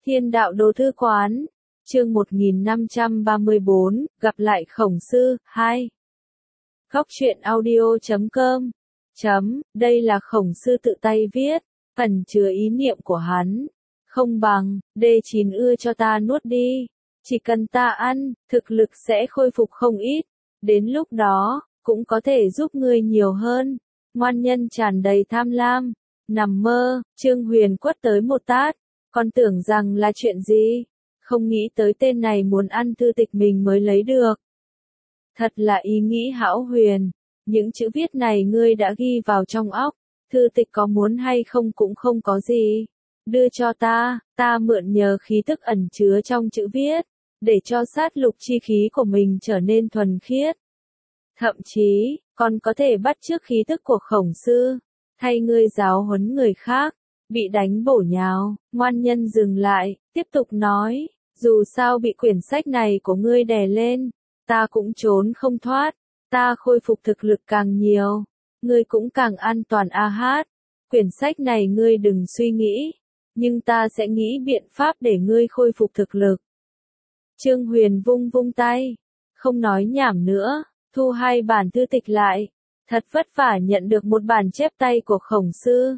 Thiên đạo đồ thư quán, chương 1534, gặp lại Khổng Sư, 2. Góc truyện audio.com. Đây là Khổng Sư tự tay viết, ẩn chứa ý niệm của hắn. Không bằng, D9 ưa cho ta nuốt đi. Chỉ cần ta ăn, thực lực sẽ khôi phục không ít. Đến lúc đó, cũng có thể giúp ngươi nhiều hơn. Ngoan nhân tràn đầy tham lam. Nằm mơ, Trương Huyền quất tới một tát. Còn tưởng rằng là chuyện gì? Không nghĩ tới tên này muốn ăn thư tịch mình mới lấy được. Thật là ý nghĩ hão huyền. Những chữ viết này ngươi đã ghi vào trong óc. Thư tịch có muốn hay không cũng không có gì. Đưa cho ta mượn nhờ khí tức ẩn chứa trong chữ viết. Để cho sát lục chi khí của mình trở nên thuần khiết. Thậm chí, còn có thể bắt chước khí tức của Khổng Sư. Thay ngươi giáo huấn người khác. Bị đánh bổ nhào, ngoan nhân dừng lại, tiếp tục nói, dù sao bị quyển sách này của ngươi đè lên, ta cũng trốn không thoát, ta khôi phục thực lực càng nhiều, ngươi cũng càng an toàn a hát, quyển sách này ngươi đừng suy nghĩ, nhưng ta sẽ nghĩ biện pháp để ngươi khôi phục thực lực. Trương Huyền vung vung tay, không nói nhảm nữa, thu hai bản thư tịch lại, thật vất vả nhận được một bản chép tay của Khổng Sư.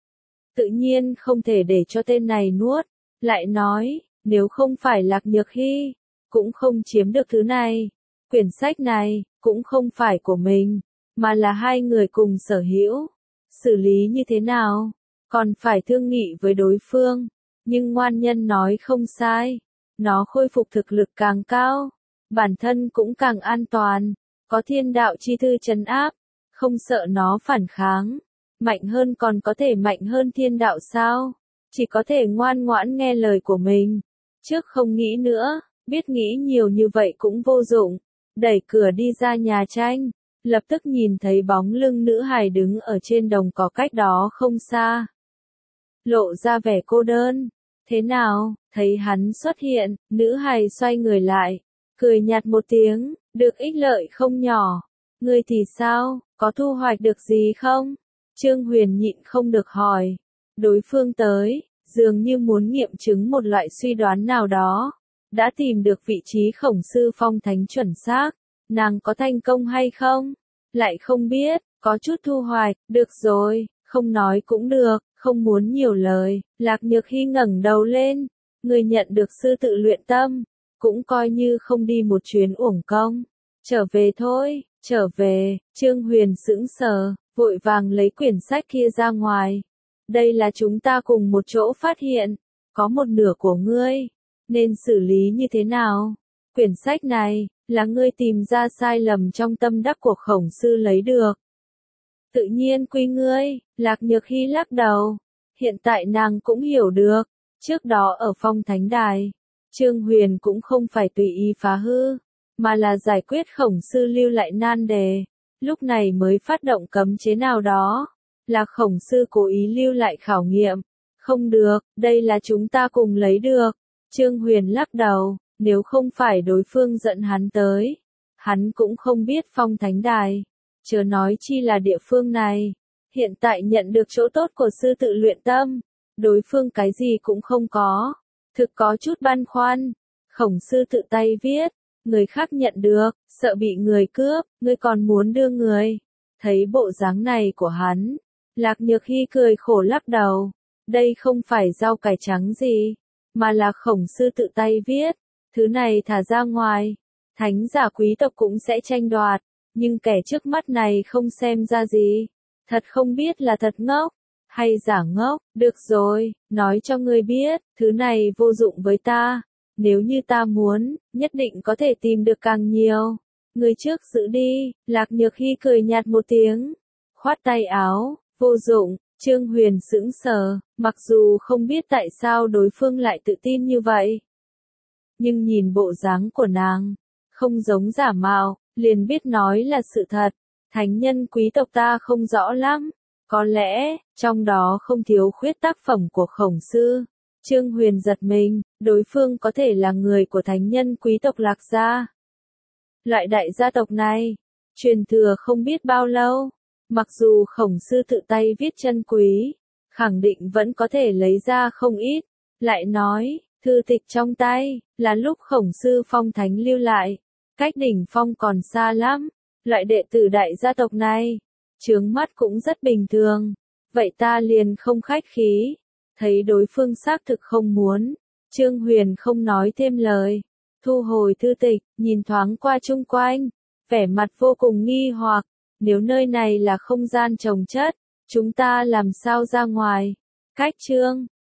Tự nhiên không thể để cho tên này nuốt, lại nói, nếu không phải Lạc Nhược Hy, cũng không chiếm được thứ này. Quyển sách này, cũng không phải của mình, mà là hai người cùng sở hữu. Xử lý như thế nào? Còn phải thương nghị với đối phương. Nhưng ngoan nhân nói không sai. Nó khôi phục thực lực càng cao, bản thân cũng càng an toàn. Có thiên đạo chi thư trấn áp, không sợ nó phản kháng. Mạnh hơn còn có thể mạnh hơn thiên đạo sao? Chỉ có thể ngoan ngoãn nghe lời của mình. Trước không nghĩ nữa, biết nghĩ nhiều như vậy cũng vô dụng. Đẩy cửa đi ra nhà tranh, lập tức nhìn thấy bóng lưng nữ hài đứng ở trên đồng cỏ cách đó không xa. Lộ ra vẻ cô đơn. Thế nào? Thấy hắn xuất hiện, nữ hài xoay người lại, cười nhạt một tiếng, được ích lợi không nhỏ. Ngươi thì sao, có thu hoạch được gì không? Trương Huyền nhịn không được hỏi. Đối phương tới, dường như muốn nghiệm chứng một loại suy đoán nào đó. Đã tìm được vị trí Khổng Sư phong thánh chuẩn xác. Nàng có thành công hay không? Lại không biết, có chút thu hoạch, được rồi, không nói cũng được, không muốn nhiều lời. Lạc Nhược Hy ngẩng đầu lên. Người nhận được sư tự luyện tâm. Cũng coi như không đi một chuyến uổng công. Trở về thôi, trở về. Trương Huyền sững sờ. Vội vàng lấy quyển sách kia ra ngoài. Đây là chúng ta cùng một chỗ phát hiện. Có một nửa của ngươi. Nên xử lý như thế nào? Quyển sách này, là ngươi tìm ra sai lầm trong tâm đắc của Khổng Sư lấy được. Tự nhiên quy ngươi, Lạc Nhược Hy lắc đầu. Hiện tại nàng cũng hiểu được. Trước đó ở Phong Thánh Đài, Trương Huyền cũng không phải tùy ý phá hư, mà là giải quyết Khổng Sư lưu lại nan đề. Lúc này mới phát động cấm chế nào đó, là Khổng Sư cố ý lưu lại khảo nghiệm. Không được, đây là chúng ta cùng lấy được. Trương Huyền lắc đầu, nếu không phải đối phương dẫn hắn tới, hắn cũng không biết Phong Thánh Đài. Chớ nói chi là địa phương này. Hiện tại nhận được chỗ tốt của sư tự luyện tâm, đối phương cái gì cũng không có. Thực có chút băn khoăn. Khổng Sư tự tay viết. Người khác nhận được, sợ bị người cướp, ngươi còn muốn đưa người. Thấy bộ dáng này của hắn, Lạc Nhược Hy cười khổ lắc đầu. Đây không phải rau cải trắng gì, mà là Khổng Sư tự tay viết. Thứ này thả ra ngoài, thánh giả quý tộc cũng sẽ tranh đoạt, nhưng kẻ trước mắt này không xem ra gì. Thật không biết là thật ngốc, hay giả ngốc. Được rồi, nói cho ngươi biết, thứ này vô dụng với ta. Nếu như ta muốn, nhất định có thể tìm được càng nhiều. Người trước giữ đi. Lạc Nhược Hy cười nhạt một tiếng, khoát tay áo. Vô dụng. Trương Huyền sững sờ, mặc dù không biết tại sao đối phương lại tự tin như vậy. Nhưng nhìn bộ dáng của nàng, không giống giả mạo, liền biết nói là sự thật. Thánh nhân quý tộc ta không rõ lắm. Có lẽ, trong đó không thiếu khuyết tác phẩm của Khổng Sư. Trương Huyền giật mình, đối phương có thể là người của thánh nhân quý tộc Lạc gia. Loại đại gia tộc này, truyền thừa không biết bao lâu. Mặc dù Khổng Sư tự tay viết chân quý, khẳng định vẫn có thể lấy ra không ít. Lại nói, Thư tịch trong tay, là lúc Khổng Sư Phong thánh lưu lại, cách đỉnh phong còn xa lắm, loại đệ tử đại gia tộc này, chướng mắt cũng rất bình thường, vậy ta liền không khách khí, thấy đối phương xác thực không muốn, Trương Huyền không nói thêm lời, thu hồi thư tịch, nhìn thoáng qua chung quanh, vẻ mặt vô cùng nghi hoặc, nếu nơi này là không gian trồng chất, chúng ta làm sao ra ngoài, cách Trương